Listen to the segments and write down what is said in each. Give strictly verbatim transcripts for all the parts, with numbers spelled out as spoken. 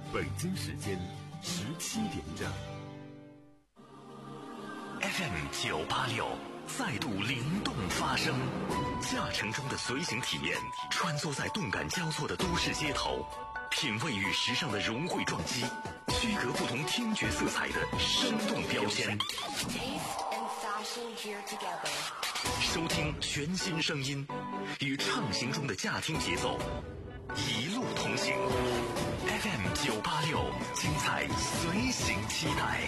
北京时间十七点整。 F M 九八六再度灵动发声，驾乘中的随行体验，穿梭在动感交错的都市街头，品味与时尚的融汇撞击，区隔不同听觉色彩的生动标签。收听全新声音，与畅行中的驾听节奏，一路同行。F M 九八六，精彩随行期待。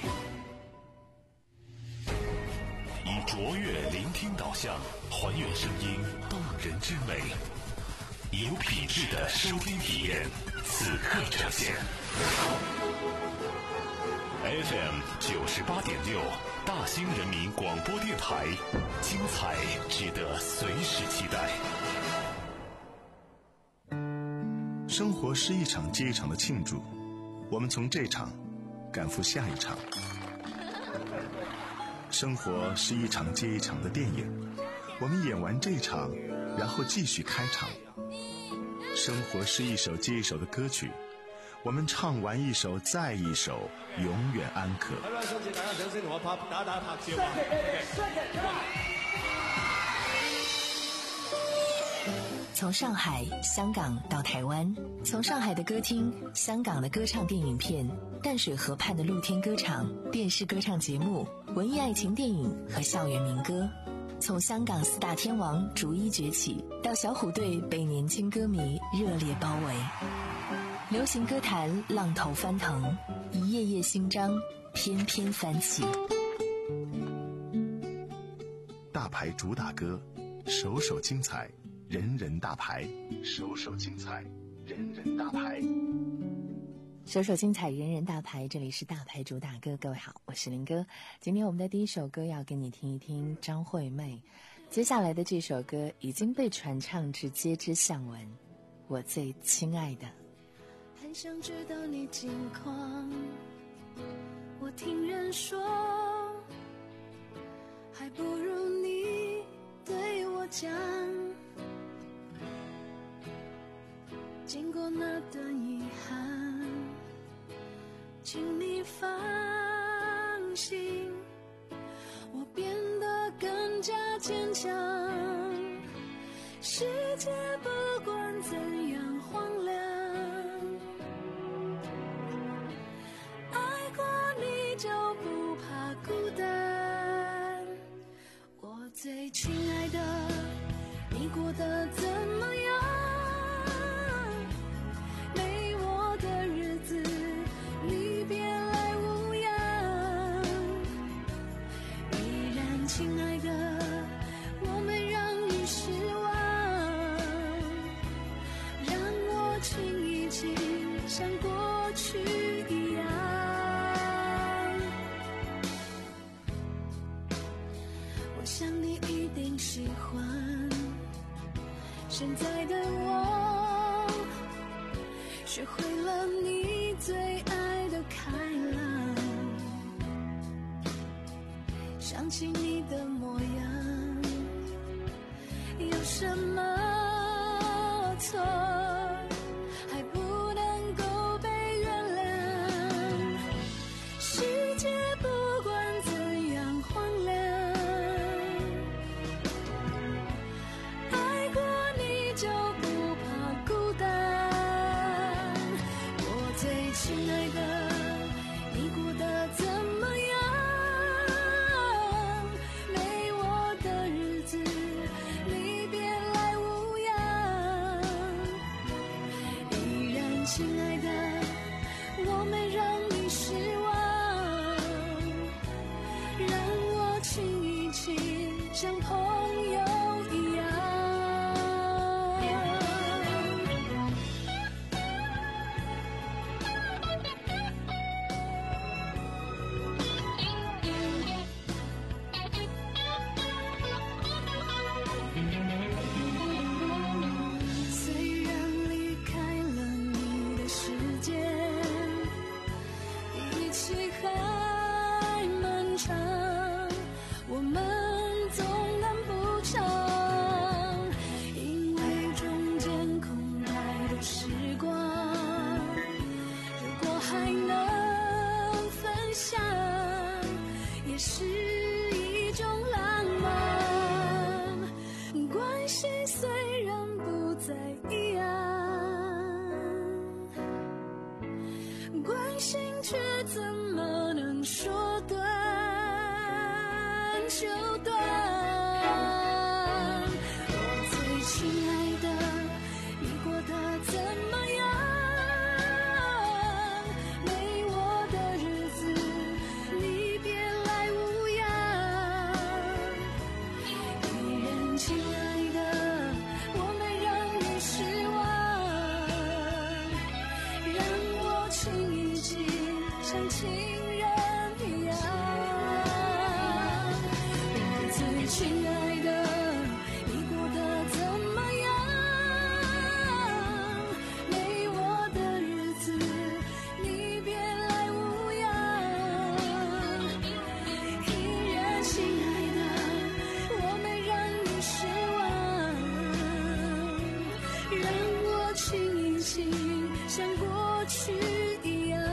以卓越聆听导向，还原声音动人之美，有品质的收听体验，此刻呈现。F M 九十八点六，大兴人民广播电台，精彩值得随时期待。 生活是一场接一场的庆祝，我们从这场赶赴下一场。生活是一场接一场的电影，我们演完这场，然后继续开场。生活是一首接一首的歌曲，我们唱完一首再一首，永远安可。 好啦，想請大家掌聲同我拍打打拍照啊！ 從上海、香港到台灣，從上海的歌廳、香港的歌唱電影片、淡水河畔的露天歌場、電視歌唱節目、文藝愛情電影和校園民歌，從香港四大天王逐一崛起，到小虎隊被年輕歌迷熱烈包圍。流行歌壇浪頭翻騰，一頁頁新章翩翩翻起。 大牌主打歌，首首精彩，人人大牌，首首精彩，人人大牌， 首首精彩，人人大牌。这里是大牌主打歌，各位好，我是林哥。今天我们的第一首歌要跟你听一听张惠妹，接下来的这首歌已经被传唱至街知巷闻，我最亲爱的。 很想知道你近况，我听人说，还不如你对我讲。经过那段遗憾，请你放心，我变得更加坚强。世界不管怎样荒凉，爱过你就不怕孤单。我最亲爱的，你过得怎么样？没我的日子你别来无恙。依然亲爱的，我没让你失望，让我亲一亲，像过去一样。我想你一定喜欢现在的我，学会了你最爱的开朗，想起你的模样，有什么错还不能够被原谅？世界不管怎样荒凉，爱过你就不怕孤单。我最亲爱的，你过得怎么样？没我的日子你别来无恙。依然亲爱的，我没让你失望，让我亲一亲，像朋友一样。虽然离开了你的世界，一起还漫长，我们总难不长，因为中间空白的时光，如果还能分享，也是一种浪漫。关系虽然不再一样，关心却怎么能说断就断？我最亲爱的，你过得怎么样？没我的日子，你别来无恙。依然亲爱的，我没让你失望，让我亲一亲，像亲人一样。我最亲爱的，你过得怎么样？没我的日子，你别来无恙。依然亲爱的，我没让你失望，让我亲一亲，像过去一样。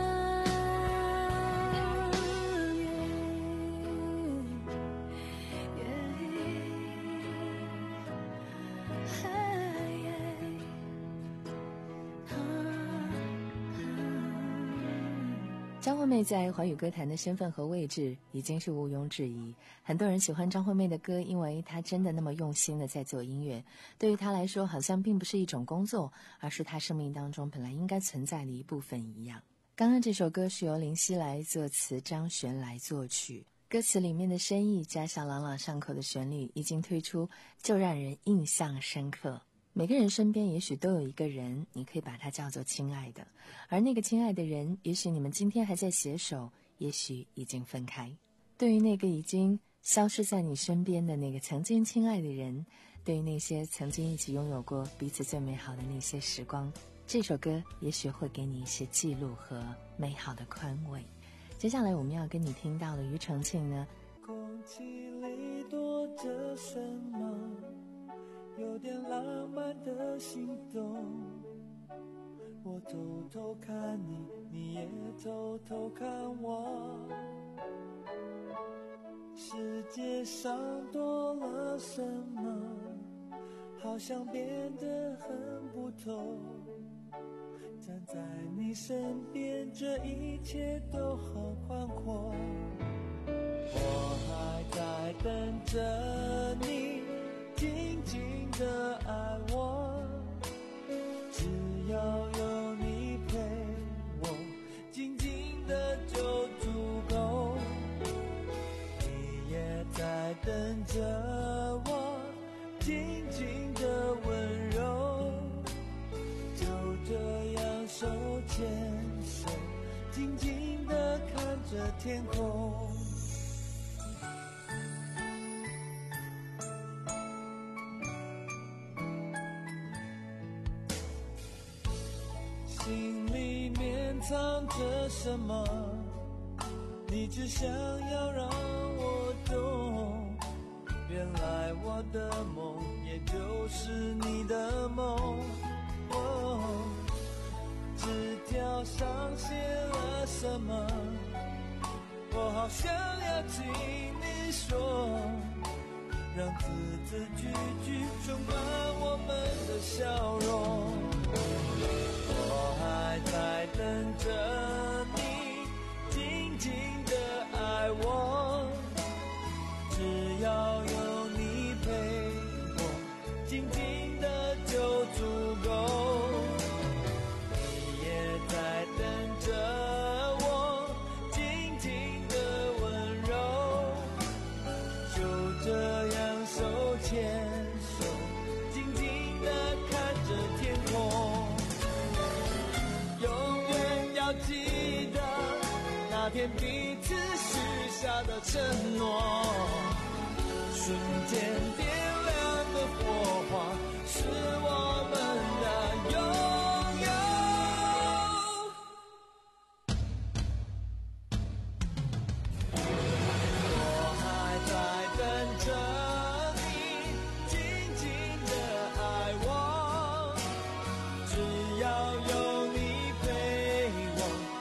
张惠妹在华语歌坛的身份和位置已经是毋庸置疑，很多人喜欢张惠妹的歌，因为她真的那么用心的在做音乐，对于她来说好像并不是一种工作，而是她生命当中本来应该存在的一部分一样。刚刚这首歌是由林夕来作词，张悬来作曲，歌词里面的深意加上朗朗上口的旋律一经推出，就让人印象深刻。每个人身边也许都有一个人，你可以把他叫做亲爱的，而那个亲爱的人，也许你们今天还在携手，也许已经分开。对于那个已经消失在你身边的那个曾经亲爱的人，对于那些曾经一起拥有过彼此最美好的那些时光，这首歌也许会给你一些记录和美好的宽慰。接下来我们要跟你听到的庾澄庆呢， 空气里躲着什么，有点浪漫的心动。我偷偷看你，你也偷偷看我。世界上多了什么，好像变得很不同。站在你身边，这一切都好宽阔。我还在等着你静静的爱我，只要有你陪我，静静的就足够。你也在等着我静静的温柔，就这样手牵手，静静的看着天空。心里面藏着什么，你只想要让我懂。原来我的梦也就是你的梦。哦，纸条上写了什么，我好想要听你说，让字字句句充满我们的笑容。我还在等着你静静的爱我，只要有你陪我，静静的就足够。你也在等着我静静的温柔，就这样手牵手，静静的看着天空。永远要记得那天彼此许下的承诺，瞬间点亮的火花，是我们的拥有。我还在等着你静静的爱我，只要有你陪我，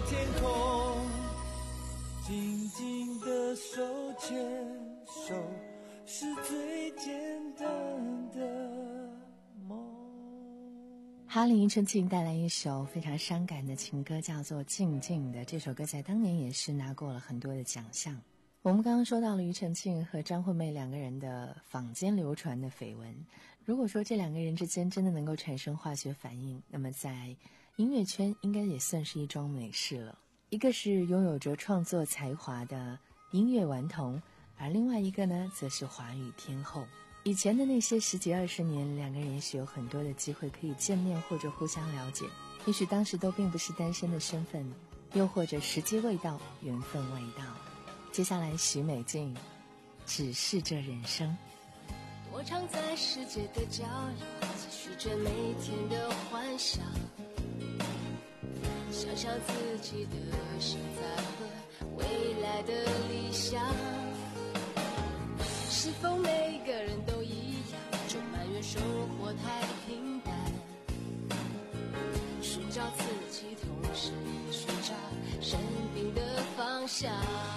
天空，静静的手牵手，是最简单的梦。 哈林庾澄带来一首非常伤感的情歌，叫做《静静的》。这首歌在当年也是拿过了很多的奖项。我们刚刚说到了庾澄庆和张惠妹两个人的坊间流传的绯闻，如果说这两个人之间真的能够产生化学反应，那么在音乐圈应该也算是一桩美事了。一个是拥有着创作才华的音乐顽童，而另外一个呢则是华语天后。以前的那些十几二十年，两个人也许有很多的机会可以见面或者互相了解，也许当时都并不是单身的身份，又或者时机未到，缘分未到。接下来许美静，只是这人生。 我常在世界的角落继续着每天的幻想，想象自己的现在和未来的理想。是否每个人都一样，就埋怨生活太平淡，寻找自己同时也寻找生命的方向。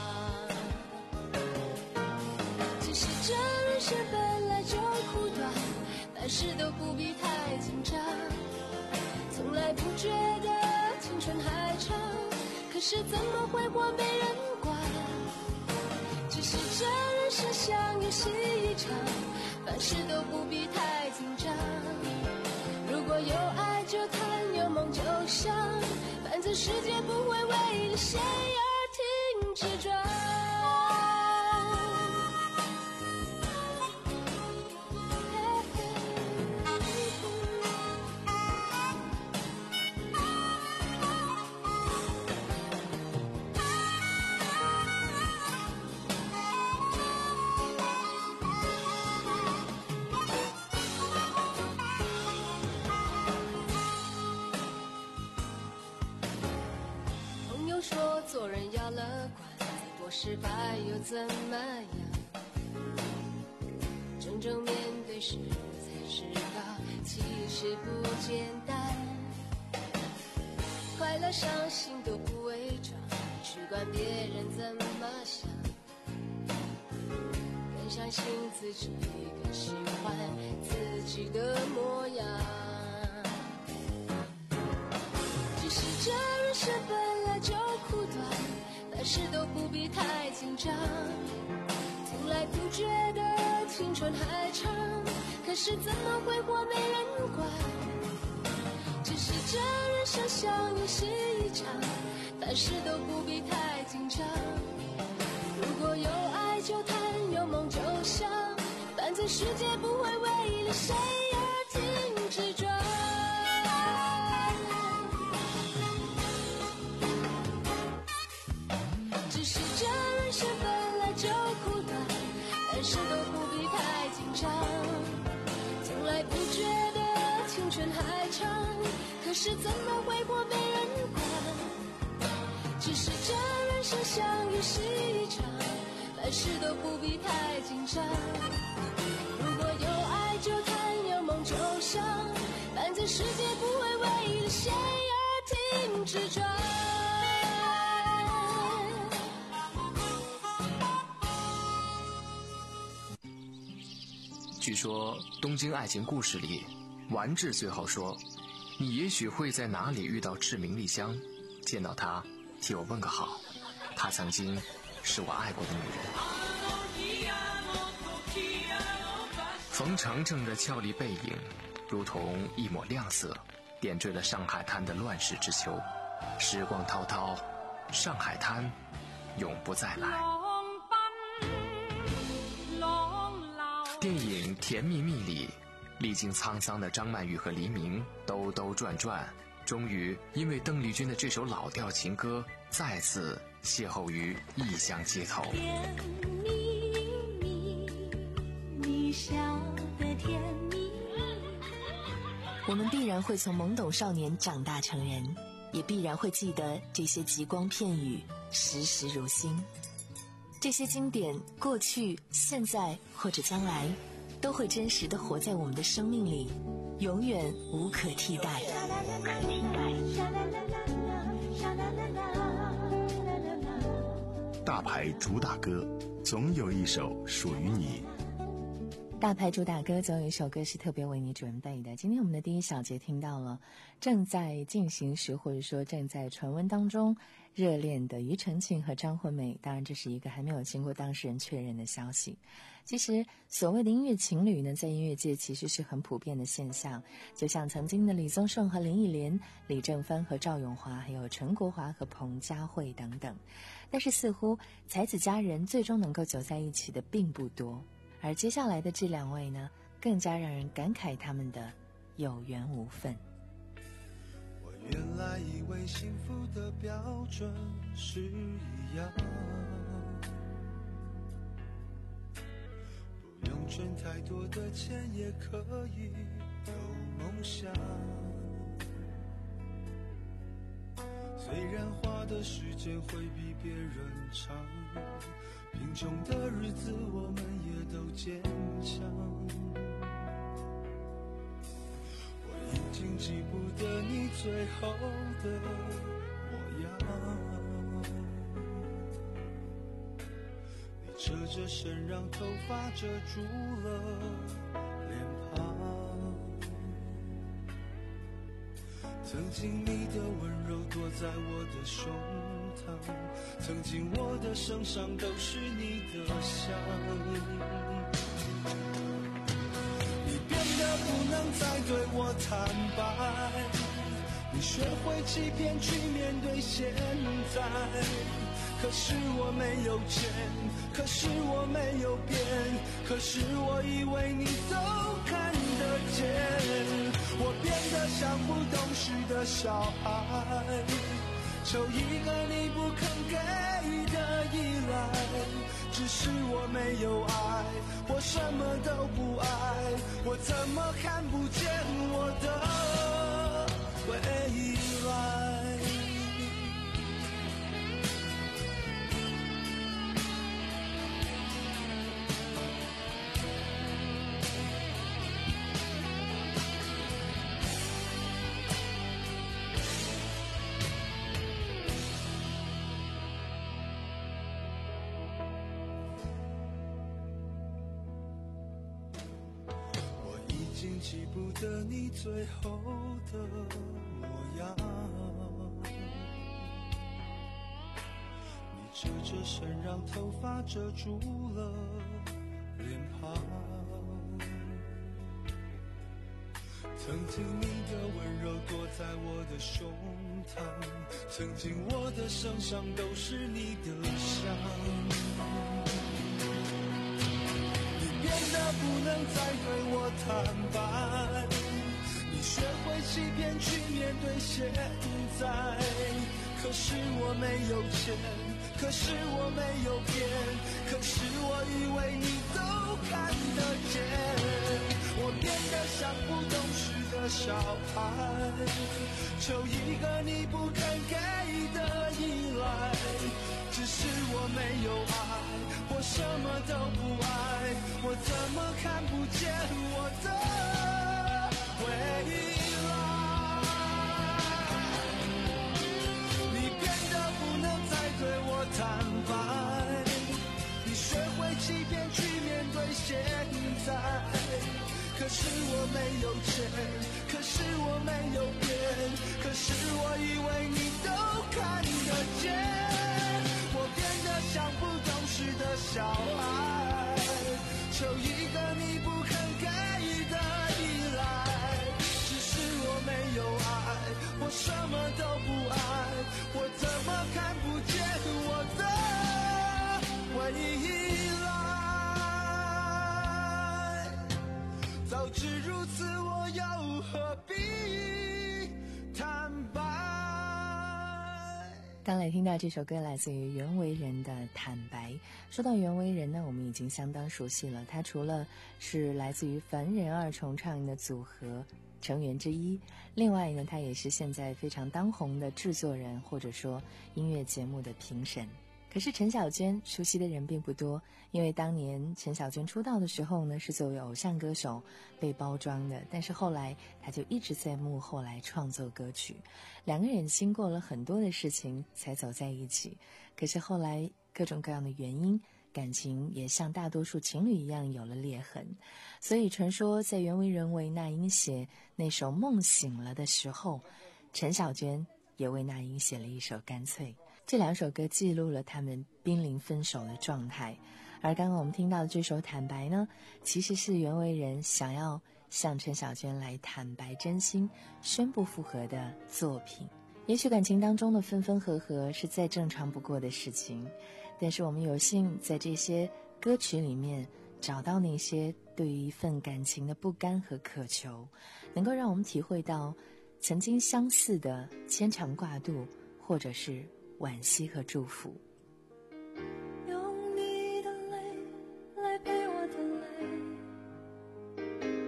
其实这人生本来就苦短，凡事都不必太紧张，从来不觉得青春还长，可是怎么挥霍没人管。其实这人生像游戏一场，凡事都不必太紧张，如果有爱就谈，有梦就想，反正世界不会为了谁而停止转。说做人要乐观，再多失败又怎么样？真正面对时才知道，其实不简单。快乐伤心都不伪装，去管别人怎么想，更相信自己，更喜欢自己的模样。只是这人生本来就苦短，凡事都不必太紧张，从来不觉得青春还长，可是怎么挥霍没人管。只是这人生像游戏一场，凡事都不必太紧张，如果有爱就谈，有梦就想，反正世界不会为了谁而停止转。只是这人生本来就苦短，凡事都不必太紧张，从来不觉得青春还长，可是怎么挥霍没人管。只是这人生像游戏一场，凡事都不必太紧张，如果有爱就谈，有梦就想，反正世界不会为了谁而停止转。 据说东京爱情故事里，丸治最后说，你也许会在哪里遇到志明丽香，见到她替我问个好，她曾经是我爱过的女人。冯程程的俏丽背影如同一抹亮色，点缀了上海滩的乱世之秋。时光滔滔，上海滩永不再来。电影《甜蜜蜜》里，历经沧桑的张曼玉和黎明兜兜转转，终于因为邓丽君的这首老调情歌再次邂逅于异乡街头。 甜蜜蜜，你笑得甜蜜。 我们必然会从懵懂少年长大成人，也必然会记得这些极光片语，时时如新。这些经典，过去、现在或者将来，都会真实地活在我们的生命里，永远无可替代。 大牌主打歌，总有一首属于你。 大牌主打歌总有一首歌是特别为你准备的。今天我们的第一小节听到了正在进行时或者说正在传闻当中热恋的庾澄庆和张惠妹，当然这是一个还没有经过当事人确认的消息。其实所谓的音乐情侣呢，在音乐界其实是很普遍的现象，就像曾经的李宗盛和林忆莲、李正帆和赵咏华，还有陈国华和彭佳慧等等。但是似乎才子佳人最终能够走在一起的并不多，而接下来的这两位呢，更加让人感慨他们的有缘无分。 我原来以为幸福的标准是一样，不用赚太多的钱也可以有梦想，虽然花的时间会比别人长，贫穷的日子我们也都坚强，我已经记不得你最后的模样，你侧着身让头发遮住了脸庞，曾经你的温柔躲在我的胸膛，曾经我的身上都是你的香，你变得不能再对我坦白，你学会欺骗去面对现在，可是我没有钱，可是我没有变，可是我以为你都看得见，我变得像不懂事的小孩，求一个你不肯给的依赖，只是我没有爱，我什么都不爱，我怎么看不见我的未来。记不得你最后的模样，你侧着身让头发遮住了脸庞，曾经你的温柔躲在我的胸膛，曾经我的身上都是你的香，变得不能再对我坦白，你学会欺骗去面对现在，可是我没有钱，可是我没有变，可是我以为你都看得见，我变得像不懂事的小孩，求一个你不肯给的依赖，只是我没有爱，我什么都不爱，我怎么看不见我的未来，你变得不能再对我坦白，你学会欺骗去面对现在，可是我没有钱，可是我没有变，可是我以为你都看得见，我变得像不懂事的小孩，求一个你不肯给的依赖，只是我没有爱，我什么都不爱，我怎么看不见我的未来，早知如此我又何必坦白。 刚才听到这首歌来自于袁惟仁的《坦白》。说到袁惟仁呢，我们已经相当熟悉了，他除了是来自于凡人二重唱的组合成员之一，另外呢，他也是现在非常当红的制作人，或者说音乐节目的评审。可是陈小娟熟悉的人并不多，因为当年陈小娟出道的时候呢，是作为偶像歌手被包装的，但是后来她就一直在幕后来创作歌曲，两个人经过了很多的事情才走在一起。可是后来各种各样的原因，感情也像大多数情侣一样有了裂痕。所以传说在袁惟仁为那英写那首《梦醒了》的时候，陈小娟也为那英写了一首《干脆》。这两首歌记录了他们濒临分手的状态。而刚刚我们听到的这首《坦白》呢，其实是袁惟仁想要向陈小娟来坦白真心，宣布复合的作品。也许感情当中的分分合合是再正常不过的事情，但是我们有幸在这些歌曲里面找到那些对于一份感情的不甘和渴求，能够让我们体会到曾经相似的牵肠挂肚，或者是惋惜和祝福。 用你的泪来陪我的泪，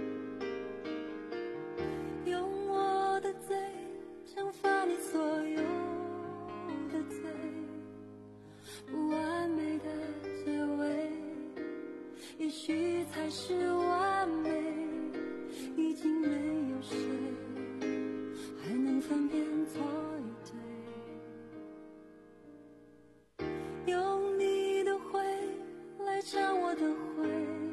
用我的嘴惩罚你所有的罪，不完美的结尾也许才是完美，已经没有谁还能分辨错与对，用你的灰来尝我的灰，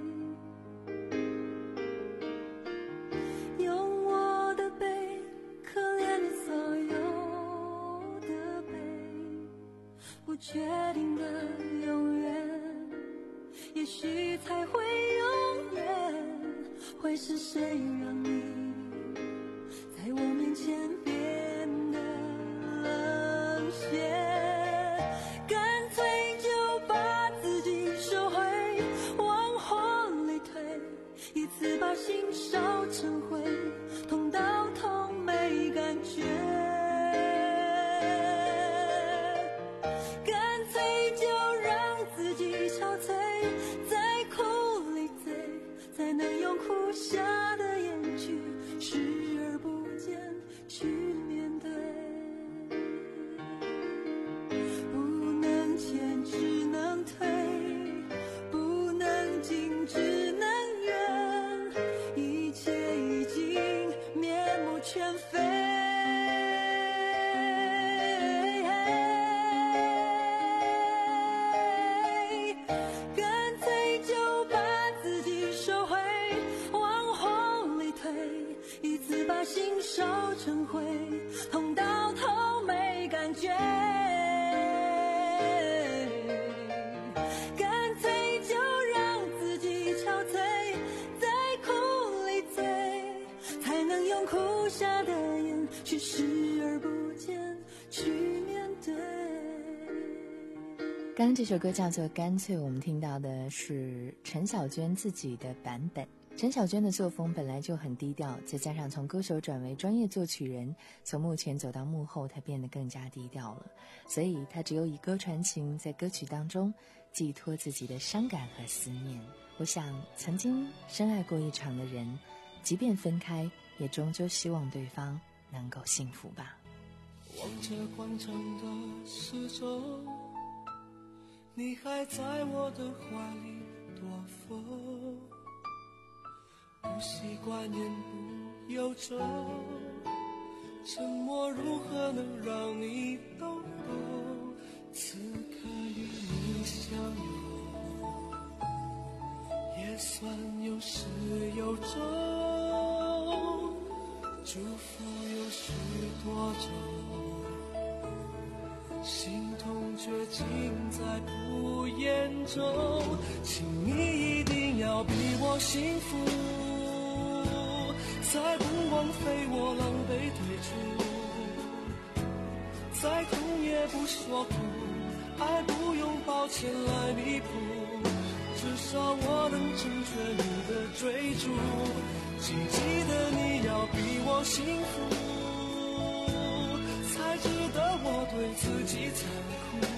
用我的悲可怜你所有的悲，不确定的永远也许才会永远，会是谁让你在我面前变得冷血，干脆就把自己收回，往火里推，一次把心烧成灰，痛到痛没感觉，干脆就让自己憔悴，在苦里醉，才能用哭下的眼去视而不见，去面对，不能前只能退，不能进只能远，一切已经面目全非，干脆就把自己收回，往火里推，一次把心烧成灰，痛到头没感觉，干脆就让自己憔悴，在苦里醉，才能用哭下的眼去视而不见，去面对。 刚刚这首歌叫做《干脆》，我们听到的是陈小娟自己的版本。陈小娟的作风本来就很低调，再加上从歌手转为专业作曲人，从幕前走到幕后，她变得更加低调了。所以她只有以歌传情，在歌曲当中寄托自己的伤感和思念。我想曾经深爱过一场的人，即便分开，也终究希望对方能够幸福吧。 望着广场的时钟，你还在我的怀里躲风，不习惯言不由衷，沉默如何能让你懂懂，此刻与你相拥，也算有始有终，祝福有许多种，心痛却尽在不言中，请你一定要比我幸福，再不枉费我狼狈退出，再痛也不说苦，爱不用抱歉来弥补，至少我能成全你的追逐，请记得你要比我幸福，才值得我对自己残酷，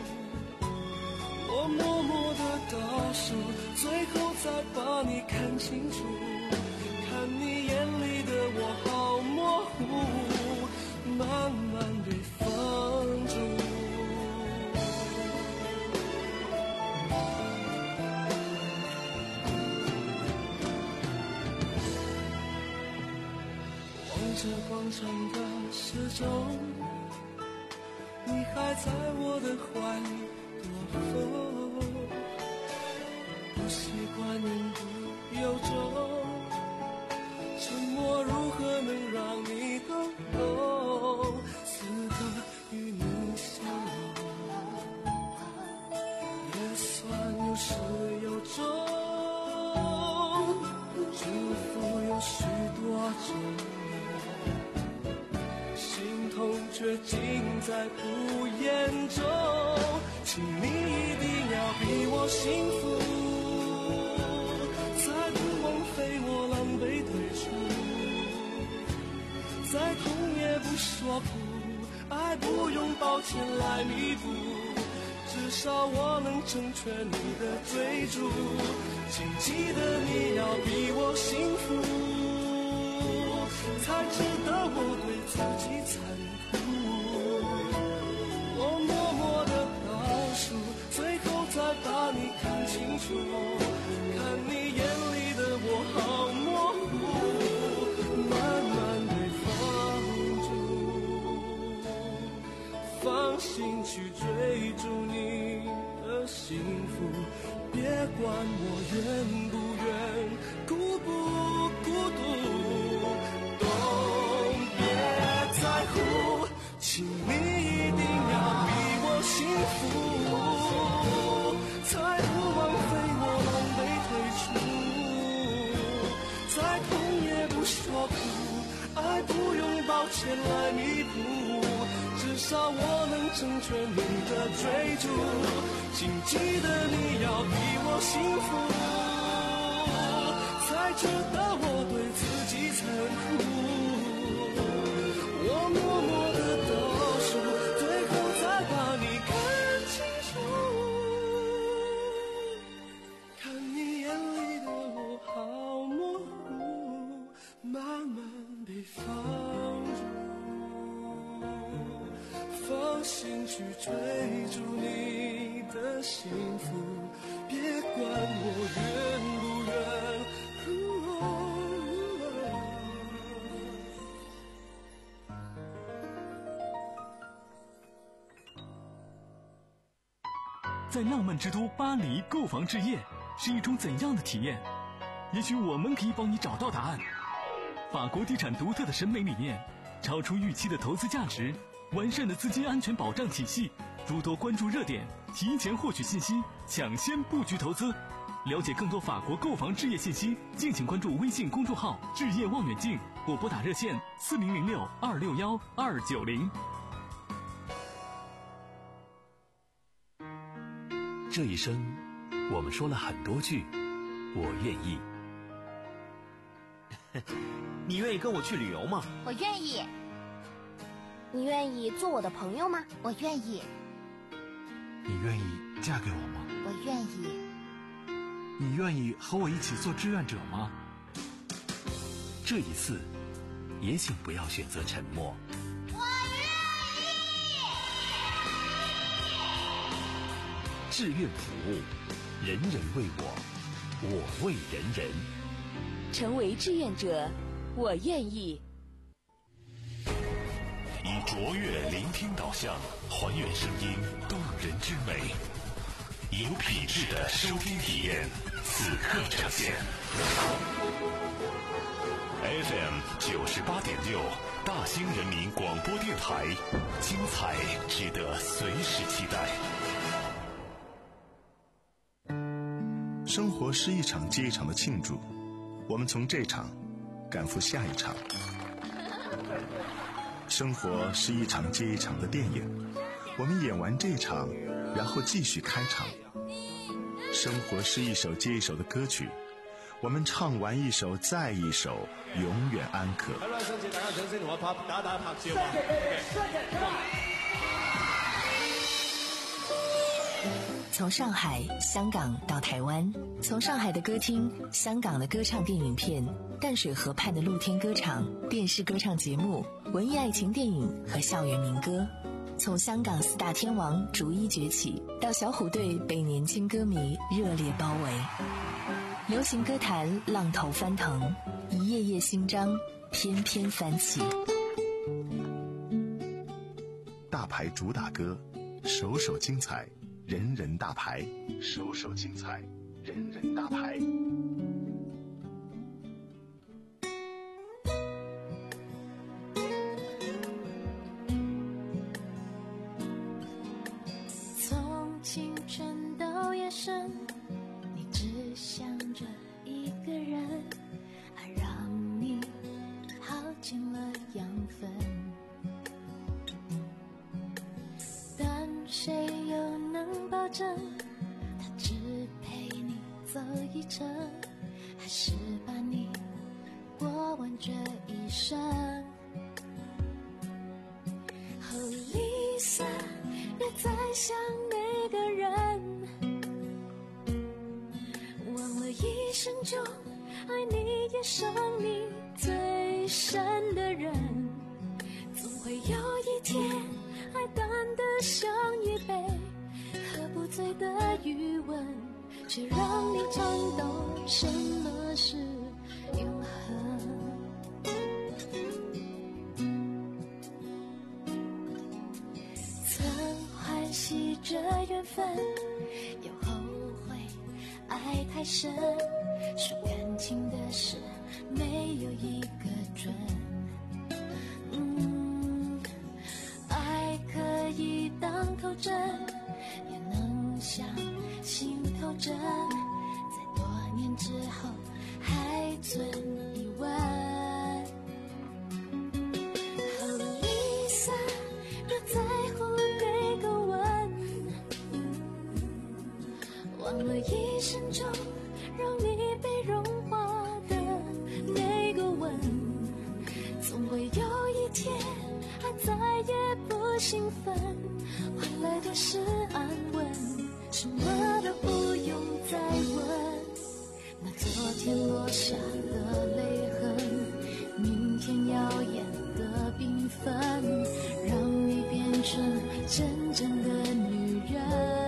我默默的倒数，最后再把你看清楚，看你眼里的我好模糊，慢慢被放逐。望着广场的时钟，你还在我的怀里多风，不习惯言不由衷，沉默如何能让你都懂？此刻与你相拥，也算有始有终，祝福有许多种，心痛却尽在不言中，请你一定要比我幸福，才不枉费我狼狈退出，再痛也不说苦，爱不用抱歉来弥补，至少我能成全你的追逐，请记得你要比我幸福，才值得我对自己残酷，我默默的倒数，最后再把你看清楚，看你眼里的我好模糊，慢慢被放逐，放心去追逐你的幸福，别管我愿不愿，孤不孤独，都别在乎，请你一定要比我幸福，才不枉费我狼狈退出，再痛也不说苦，爱不用抱歉来弥补，至少我能成全你的追逐，请记得你要比我幸福，才值得我对自己残酷，我默默的倒数，最后再把你看清楚，看你眼里的我好模糊，慢慢被放逐，放心去追逐你的幸福，别管我愿不愿。 在浪漫之都巴黎购房置业是一种怎样的体验？也许我们可以帮你找到答案。法国地产独特的审美理念，超出预期的投资价值，完善的资金安全保障体系，诸多关注热点，提前获取信息，抢先布局投资。了解更多法国购房置业信息，敬请关注微信公众号“置业望远镜”或拨打热线四零零六二六幺二九零。 这一生，我们说了很多句“我愿意”。 你愿意跟我去旅游吗？ 我愿意。你愿意做我的朋友吗？我愿意。 你愿意嫁给我吗？ 我愿意。 你愿意和我一起做志愿者吗？ 这一次，也请不要选择沉默。志愿服务，人人为我，我为人人。 成为志愿者，我愿意。 以卓越聆听导向，还原声音动人之美，有品质的收听体验，此刻呈现。F M 九十八点六，大兴人民广播电台，精彩值得随时期待。 生活是一场接一场的庆祝，我们从这场赶赴下一场。生活是一场接一场的电影，我们演完这场，然后继续开场。生活是一首接一首的歌曲，我们唱完一首再一首，永远安可。 从上海、香港到台湾，从上海的歌厅、香港的歌唱电影片、淡水河畔的露天歌场、电视歌唱节目、文艺爱情电影和校园民歌，从香港四大天王逐一崛起，到小虎队被年轻歌迷热烈包围，流行歌坛浪头翻腾，一页页新章翩翩翻起。 大牌主打歌，首首精彩， 人人大牌，首首精彩，人人大牌。 从清晨到夜深，你只想着一个人，爱让你耗尽了养分，但谁又能保证他只陪你走一程，还是把你过完这一生？和Lisa别再想那个人，忘了一生中爱你也伤你最深的人，总会有一天爱淡得像一杯喝不醉的余温，却让你尝到什么是永恒。曾欢喜这缘分，又后悔爱太深，说感情的事没有一个准。嗯，爱可以当头针，也能像心头针，在多年之后还存疑问。和Lisa别在乎那个吻，忘了一生中让你被融化的那个吻，总会有一天爱再也不兴奋，换来的是安稳，什么都不用再问。那昨天落下的泪痕，明天耀眼的缤纷，让你变成真正的女人。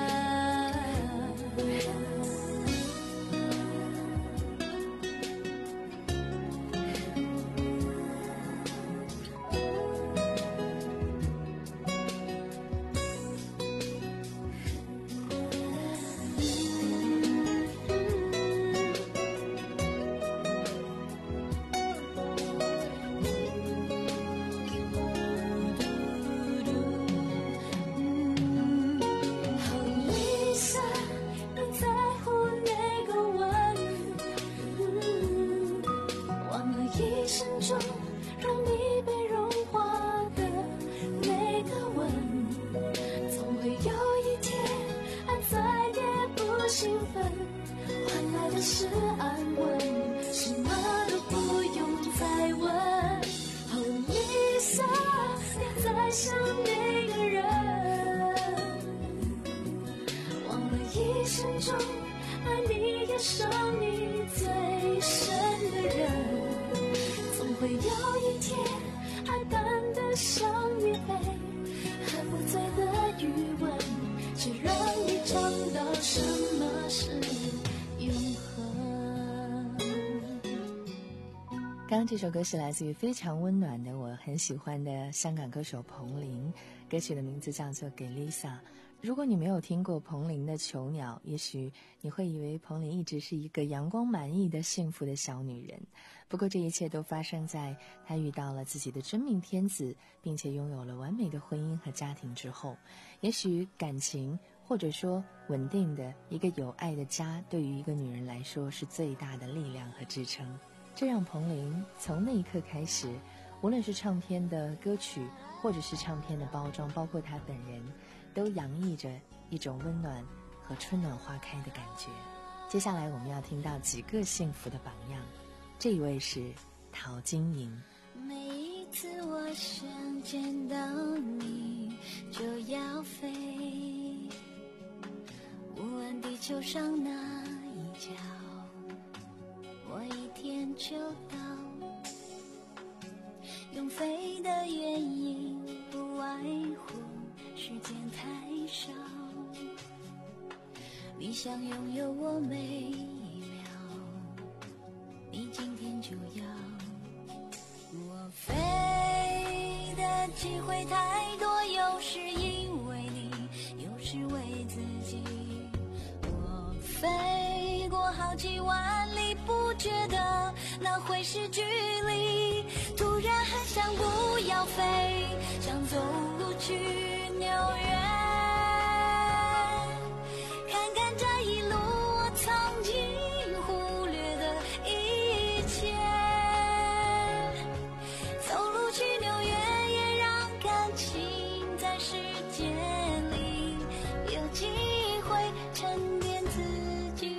刚刚这首歌是来自于非常温暖的我很喜欢的香港歌手彭羚，歌曲的名字叫做《给 Lisa》。如果你没有听过彭羚的《囚鸟》，也许你会以为彭羚一直是一个阳光满意的幸福的小女人。不过这一切都发生在她遇到了自己的真命天子，并且拥有了完美的婚姻和家庭之后。也许感情或者说稳定的一个有爱的家，对于一个女人来说是最大的力量和支撑。这让彭羚从那一刻开始，无论是唱片的歌曲或者是唱片的包装，包括她本人，都洋溢着一种温暖和春暖花开的感觉。接下来我们要听到几个幸福的榜样，这一位是陶晶莹。 每一次我想见到你就要飞，无论地球上哪一角，我一天就到。用飞的原因不外乎时间太少，你想拥有我每一秒，你今天就要。我飞的机会太多，有时因为你，有时是为自己。我飞过好几万里，不觉得那会是距离，突然很想不要飞，想走路去纽约，看看这一路我曾经忽略的一切，走路去纽约也让感情在时间里有机会沉淀自己。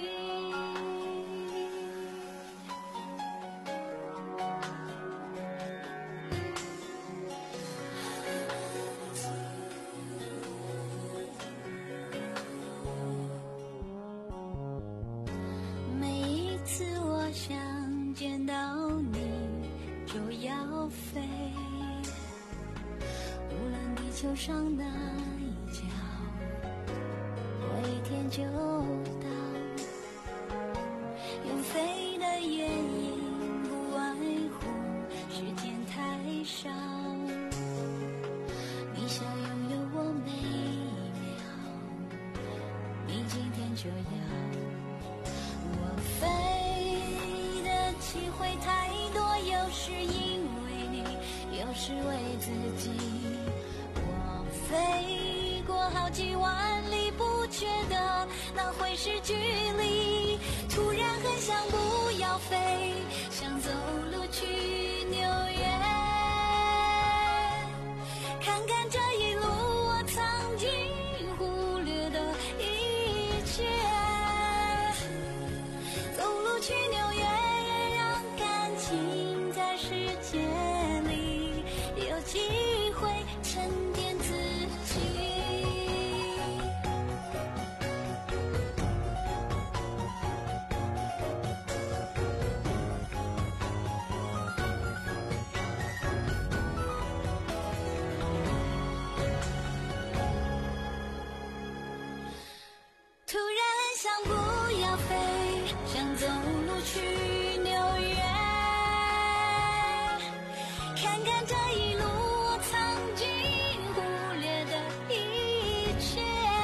每一次我想见到你就要飞，无论地球上哪一角，我一天就到。用飞的原因不外乎时间太少，你想拥有我每一秒，你今天就要。我飞的机会太多，有时因为你，有时为自己。我飞过好几万里，不觉得那会是距离，突然很想不要飞，想走路去纽约，看看这一路我曾经忽略的一切，走路去纽约也让感情在时间里有机会沉淀自己。突然很想不要飞，想走路去纽约，看看这一路我曾经忽略的一切，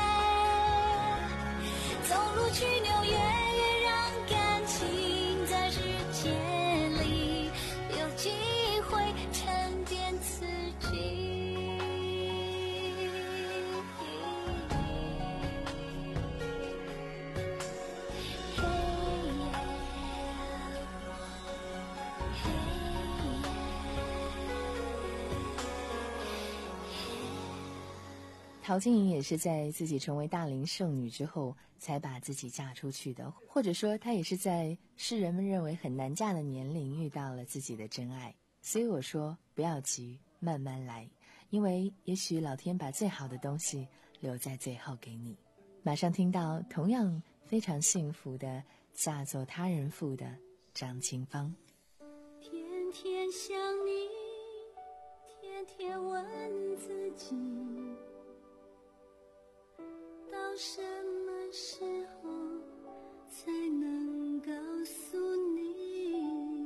走路去纽约也让感情在时间里有机会沉淀自己。 陶晶莹也是在自己成为大龄剩女之后才把自己嫁出去的，或者说她也是在世人们认为很难嫁的年龄遇到了自己的真爱。所以我说不要急，慢慢来，因为也许老天把最好的东西留在最后给你。马上听到同样非常幸福的嫁作他人妇的张清芳。 天天想你，天天问自己，到什么时候才能告诉你？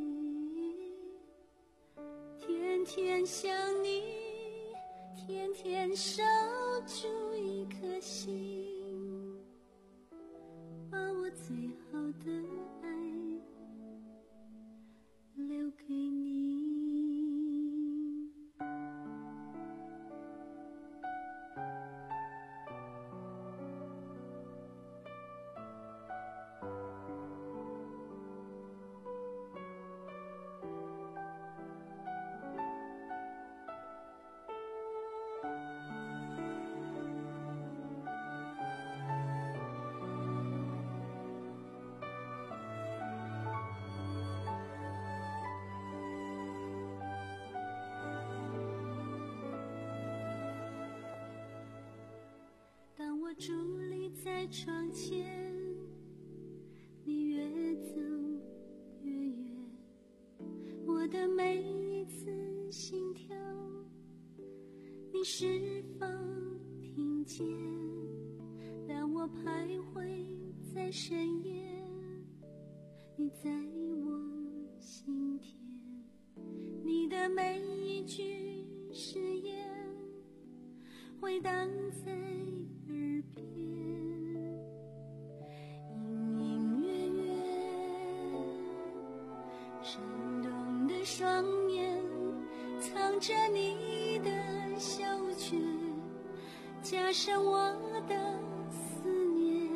天天想你，天天守住一颗心，把我最好的爱留给你。我伫立在窗前，你越走越远，我的每一次心跳，你是否听见？当我徘徊在深夜，你在我心田，你的每一句誓言回荡在耳边， 深我的思念，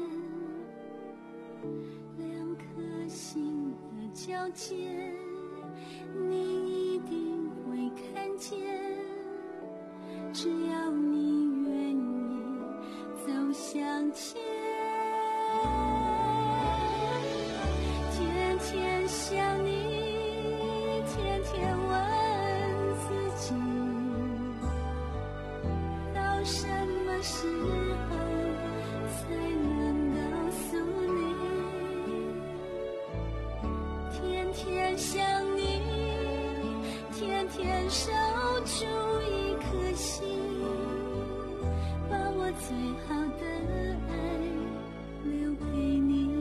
两颗心的交界，你一定会看见，只要你愿意走向前。天天想你，天天问自己，到什么时候才能告诉你？天天想你，天天守住一颗心，把我最好的爱留给你。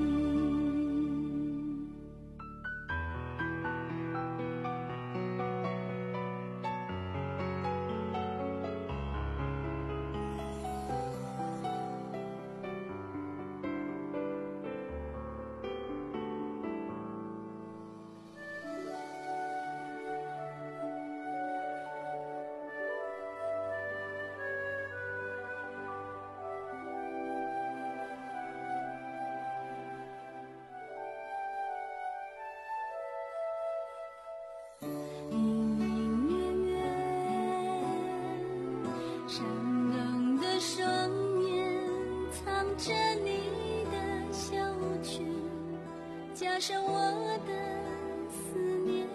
隐隐约约，闪动的双眼藏着你的小圈，加上我的思念，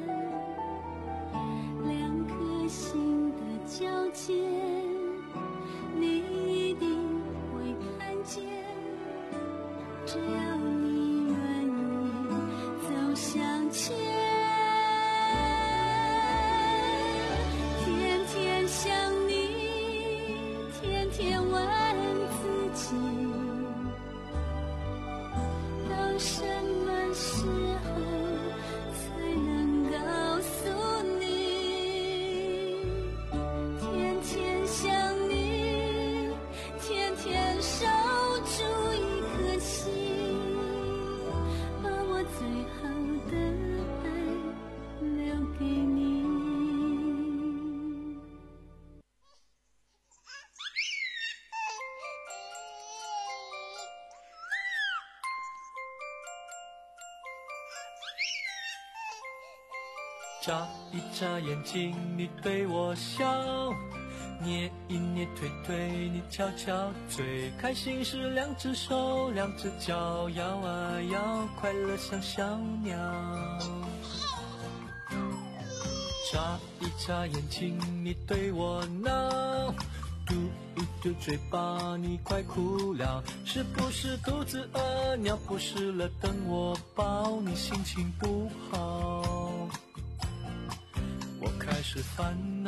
两颗心的交界，你一定会看见，只要你愿意走向前。想你，天天问自己，到什么时候才能告诉你？天天想你，天天守住一颗心，把我最好的爱留给你。 眨一眨眼睛，你对我笑，捏一捏腿腿，你翘翘嘴。开心时两只手，两只脚摇啊摇，快乐像小鸟。眨一眨眼睛，你对我闹，嘟一嘟嘴巴，你快哭了。是不是肚子饿，尿不湿了，等我抱你，心情不好。我开始烦恼，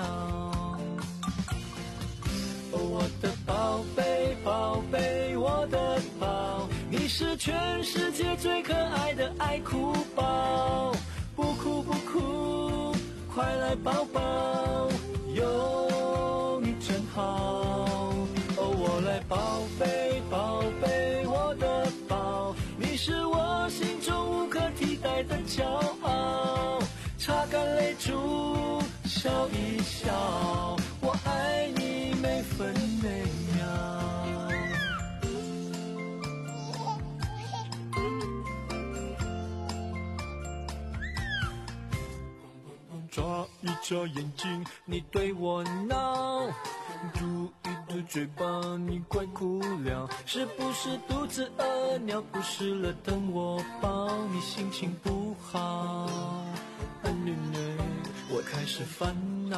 哦，我的宝贝宝贝，我的宝，你是全世界最可爱的爱哭宝。不哭不哭，快来抱抱，有你真好。哦，我来宝贝宝贝，我的宝，你是我心中无可替代的骄傲。擦干泪珠，笑一笑，我爱你每分每秒。眨一眨眼睛，你对我闹，嘟一嘟嘴巴，你快哭了。是不是肚子饿，尿不湿了，等我抱你，心情不好。我开始烦恼，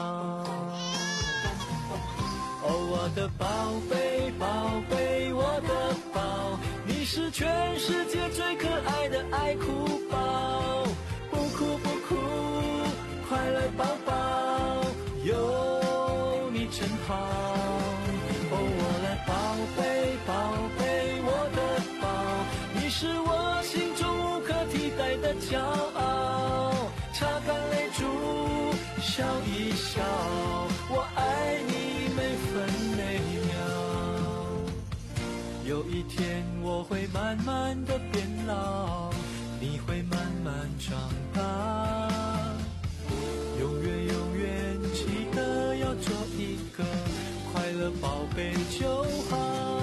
哦，我的宝贝宝贝，我的宝，你是全世界最可爱的爱哭宝。不哭不哭，快来抱抱，有你真好。哦，我来宝贝宝贝，我的宝，你是我心中无可替代的骄傲。擦干泪珠，笑一笑，我爱你每分每秒。有一天我会慢慢的变老，你会慢慢长大，永远永远记得要做一个快乐的宝贝就好。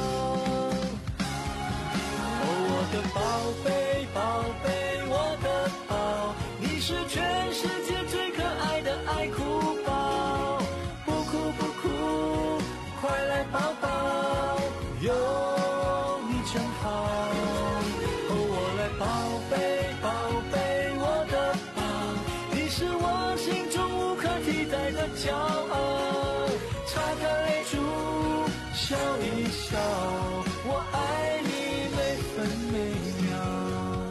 哦，我的宝贝宝贝，我的宝，你是全世界最可爱的爱哭宝，不哭不哭，快来抱抱，有你真好。哦，我来宝贝宝贝，我的宝，你是我心中无可替代的骄傲，擦干泪珠，笑一笑，我爱你每分每秒。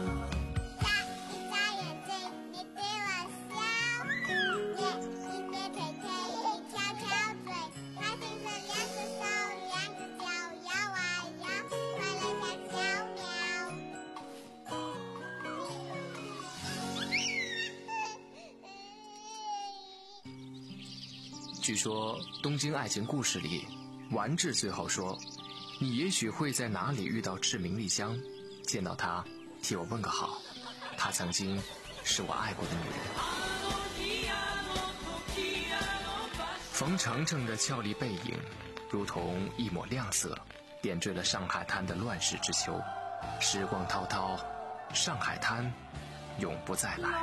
据说《东京爱情故事》里，丸治最后说：“你也许会在哪里遇到志明丽香，见到她，替我问个好。她曾经是我爱过的女人。”冯程程的俏丽背影，如同一抹亮色，点缀了上海滩的乱世之秋。时光滔滔，上海滩永不再来。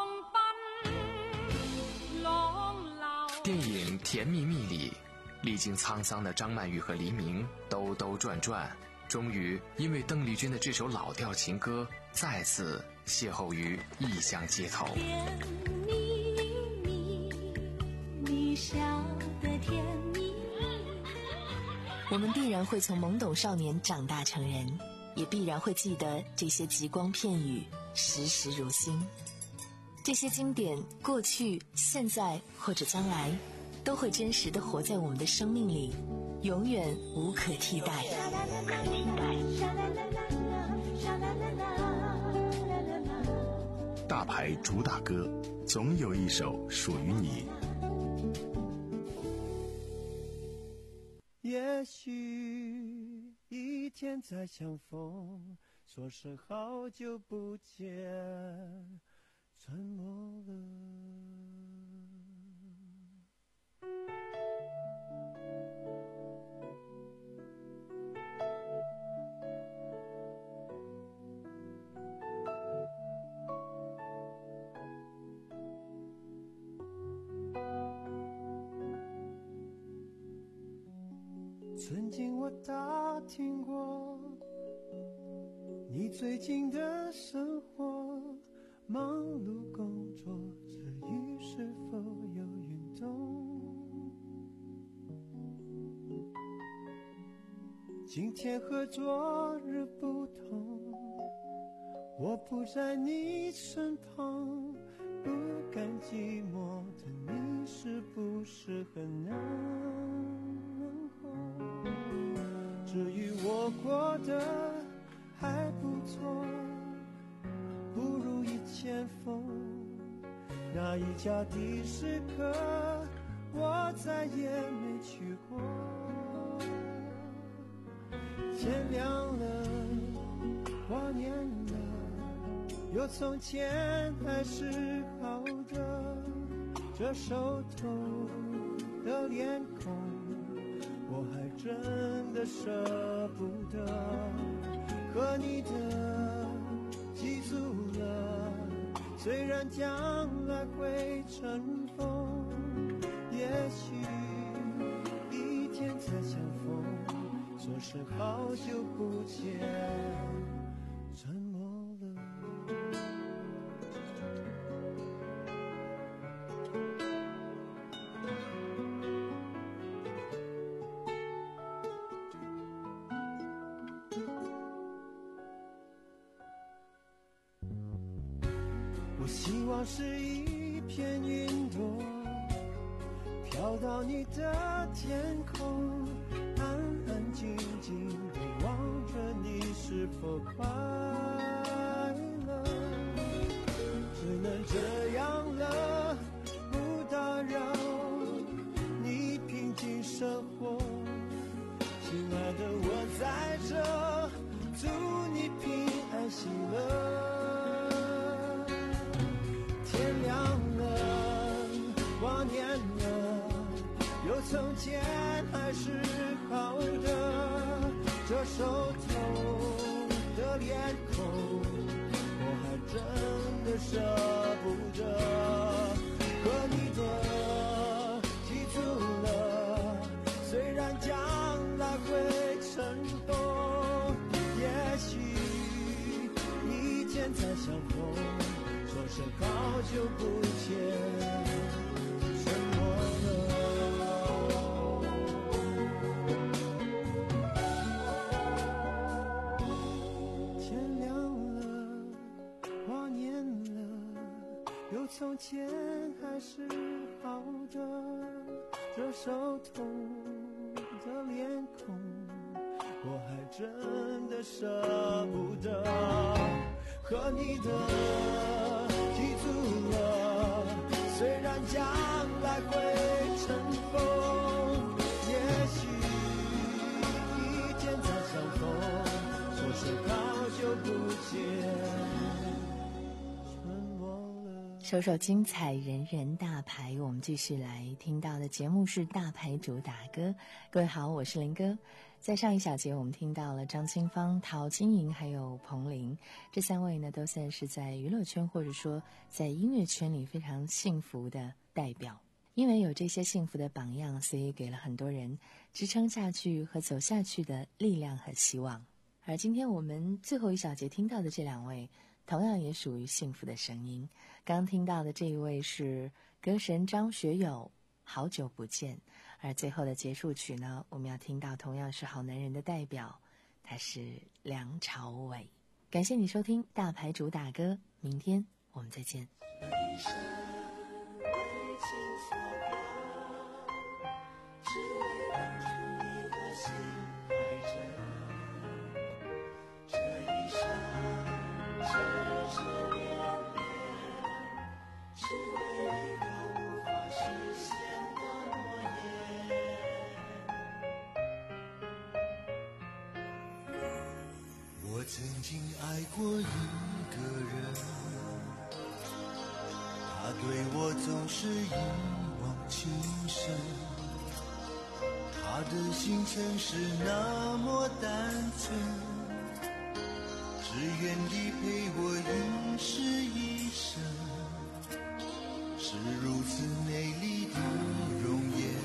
电影《甜蜜蜜》里，历经沧桑的张曼玉和黎明兜兜转转，终于因为邓丽君的这首老调情歌，再次邂逅于异乡街头。 甜蜜蜜，你笑得甜蜜。 我们必然会从懵懂少年长大成人，也必然会记得这些极光片语，时时如新。这些经典，过去、现在或者将来，都会真实地活在我们的生命里，永远无可替代。 大牌主打歌，总有一首属于你。 也许一天再相逢，说声好久不见，沉默了。曾经我打听过你最近的生活，忙碌工作之余是否有运动？今天和昨日不同，我不在你身旁，不甘寂寞的你是不是很难过？至于我过得还不错，不如以前疯，那一家的士客我再也没去过。天亮了，我念了，有从前还是好的，这熟透的脸孔我还真的舍不得，和你的记住了，虽然将来会尘封，也许一天再相逢，说声好久不见，沉默了。我希望是一片云朵，飘到你的天空，安安静静地望着你是否快乐，只能这样了，不打扰你平静生活。亲爱的，我在这，祝你平安喜乐。天亮了，我念了，有从前还是好的，这熟透的脸孔，我还真的舍不得和你的记住了，虽然将来会尘封，也许一天再相逢，说声好久不见，沉默了。天亮了，花年了，有从前还是好的，这熟透的脸孔，我还真的舍不得和你的记住了，虽然将来会尘封，也许一天再相逢，说声好久不见。 首首精彩，人人大牌。我们继续来听到的节目是大牌主打歌。各位好，我是林哥。在上一小节我们听到了张清芳、陶晶莹还有彭羚，这三位呢都算是在娱乐圈或者说在音乐圈里非常幸福的代表。因为有这些幸福的榜样，所以给了很多人支撑下去和走下去的力量和希望。而今天我们最后一小节听到的这两位同样也属于幸福的声音。刚听到的这一位是歌神张学友，好久不见。而最后的结束曲呢，我们要听到同样是好男人的代表，他是梁朝伟。感谢你收听大牌主打歌，明天我们再见。 我曾经爱过一个人，他对我总是一往情深，他的心曾是那么单纯，只愿意陪我一世一生，是如此美丽的容颜，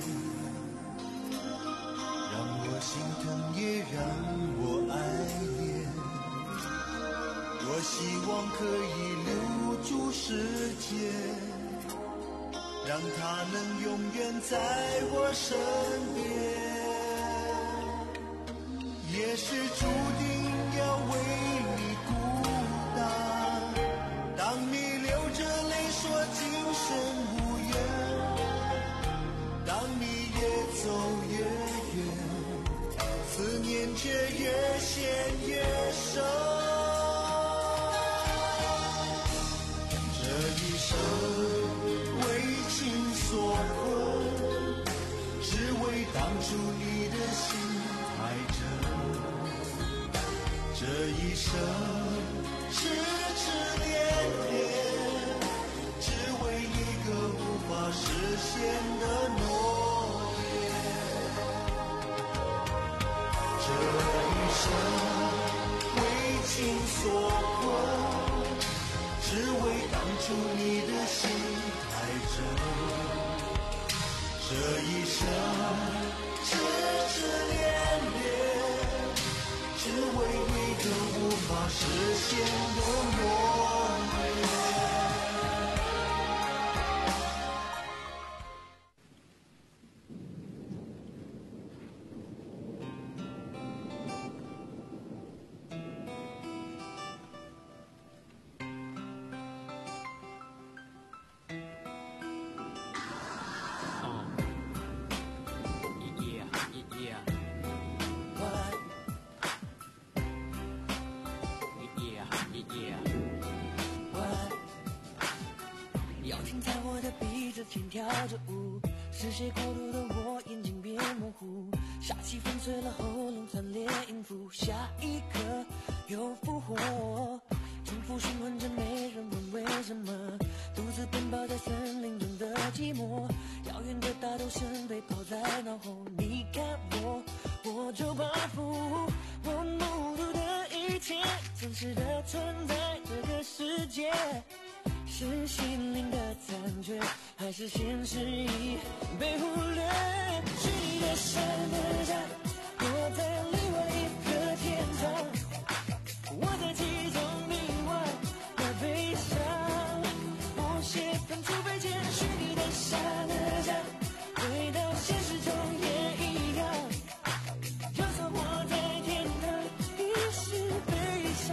让我心疼也让我爱恋。我希望可以留住时间，让它能永远在我身边。也是注定要为你孤单，当你流着泪说今生无缘，当你越走越远，思念却越陷越深。这一生为情所困，只为当初你的心太真。这一生痴痴恋恋，只为一个无法实现的诺言。这一生为情所困，只为当初你的心太真。这一生痴痴恋恋，只为一个无法实现的诺言。 前跳着舞，是谁过度的我眼睛变模糊，杀气粉碎了喉咙，惨烈音符，下一刻又复活，重复循环着，没人问为什么，独自奔跑在森林中的寂寞，要抱怨的大头声被抛在脑后。你看我，我就保护我目睹的一切，真实的存在这个世界。是心灵的残缺，还是现实已被忽略？是你的山的家，我在另外一个天堂，我在其中迷惘和悲伤，我写分出背肩。是你的山的家，回到现实中也一样，就算我在天堂，已是悲伤。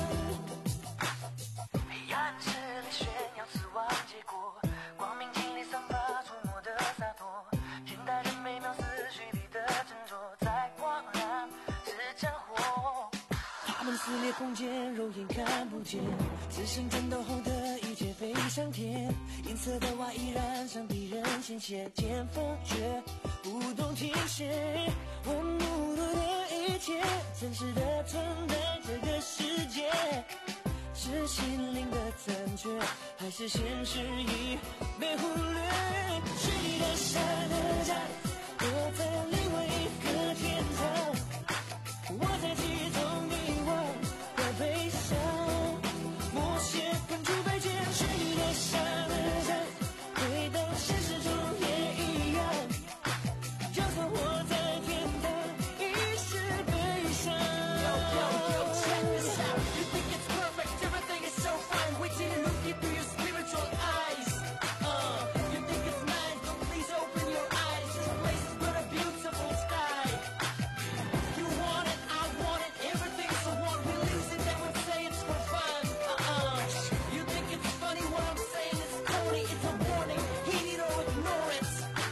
黑暗势力炫耀死亡结果，光明尽力散发出我的洒脱。现代人每秒思绪里的斟酌，在光亮是战火。他们撕裂空间，肉眼看不见，自信战斗后的一切飞上天。银色的花依然像敌人鲜血，剑锋却不懂停歇。我目睹的一切，真实的存在这个世界。是心灵的残缺，还是现实已被忽略？是你的山的家，我在另外一个天堂，我在其中迷惘和悲伤，默写分出背肩。是你的山的家，回到现实中也一样，就算我在天堂，已是悲伤。Yo, yo, yo, check this out. You think it's perfect, everything is so fine. Wait till you look into your spiritual eyes. Uh, you think it's nice, but please open your eyes. This place has got a beautiful sky. You want it, I want it, everything's so what we lose it, then we say it's for fun. Uh-uh. You think it's funny what I'm saying is corny, it's a warning, heed it or ignore it.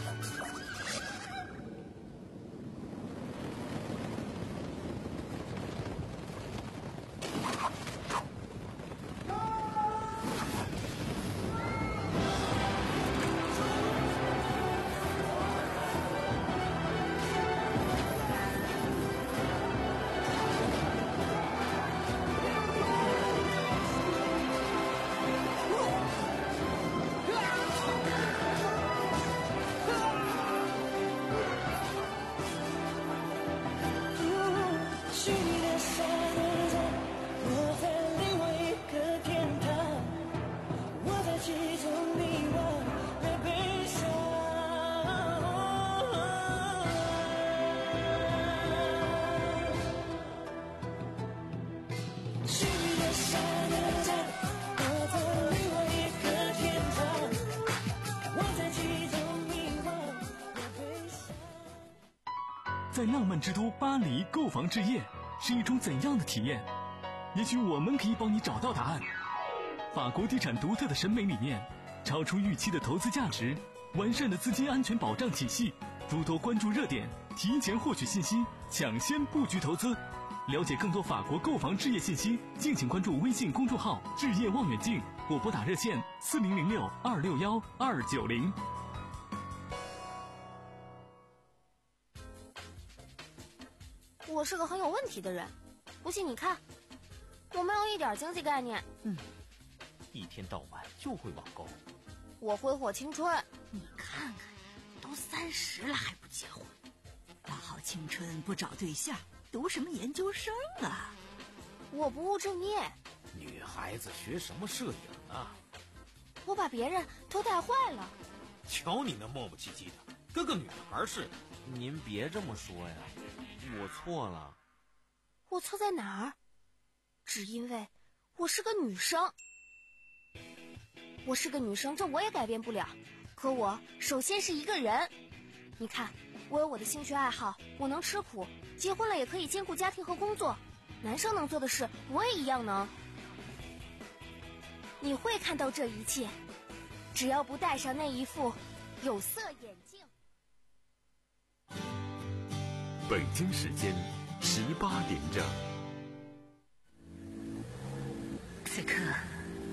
是你的山的家，我在另外一个天堂，我在其中迷惘和悲伤。是你的山的家，我在另外一个天堂，我在其中迷惘和悲伤。 在浪漫之都巴黎购房置业是一种怎样的体验？也许我们可以帮你找到答案。法国地产独特的审美理念，超出预期的投资价值，完善的资金安全保障体系，诸多关注热点，提前获取信息，抢先布局投资。了解更多法国购房置业信息，敬请关注微信公众号置业望远镜或拨打热线四零零六二六幺二九零。 我是个很有问题的人，不信你看，我没有一点经济概念。 嗯，一天到晚就会网购。 我挥霍青春。 你看看，都三十了还不结婚，大好青春不找对象，读什么研究生啊？ 我不务正业。 女孩子学什么摄影啊？ 我把别人都带坏了。 瞧你那磨磨唧唧的，跟个女孩似的。您别这么说呀。我错了。 我错在哪儿？只因为我是个女生。我是个女生，这我也改变不了。可我首先是一个人。你看，我有我的兴趣爱好，我能吃苦，结婚了也可以兼顾家庭和工作。男生能做的事，我也一样能。你会看到这一切，只要不戴上那一副有色眼镜。 北京时间十八点整。 此刻